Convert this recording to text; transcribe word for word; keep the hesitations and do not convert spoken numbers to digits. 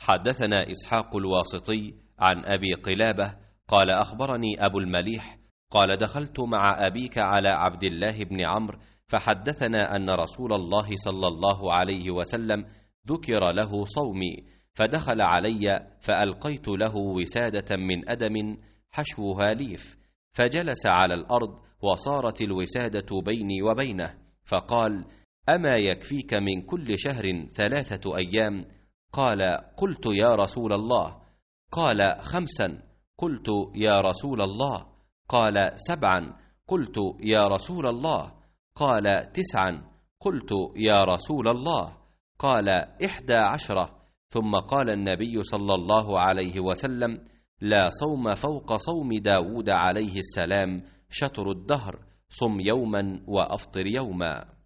حدثنا إسحاق الواسطي عن أبي قلابة قال أخبرني أبو المليح قال دخلت مع أبيك على عبد الله بن عمرو فحدثنا أن رسول الله صلى الله عليه وسلم ذكر له صومي، فدخل علي فألقيت له وسادة من أدم حشوها ليف، فجلس على الأرض وصارت الوسادة بيني وبينه، فقال: أما يكفيك من كل شهر ثلاثة أيام؟ قال: قلت يا رسول الله. قال: خمسا. قلت يا رسول الله. قال: سبعا. قلت يا رسول الله. قال: تسعا. قلت يا رسول الله. قال: إحدى عشرة. ثم قال النبي صلى الله عليه وسلم: لا صوم فوق صوم داود عليه السلام شطر الدهر، صم يوما وأفطر يوما.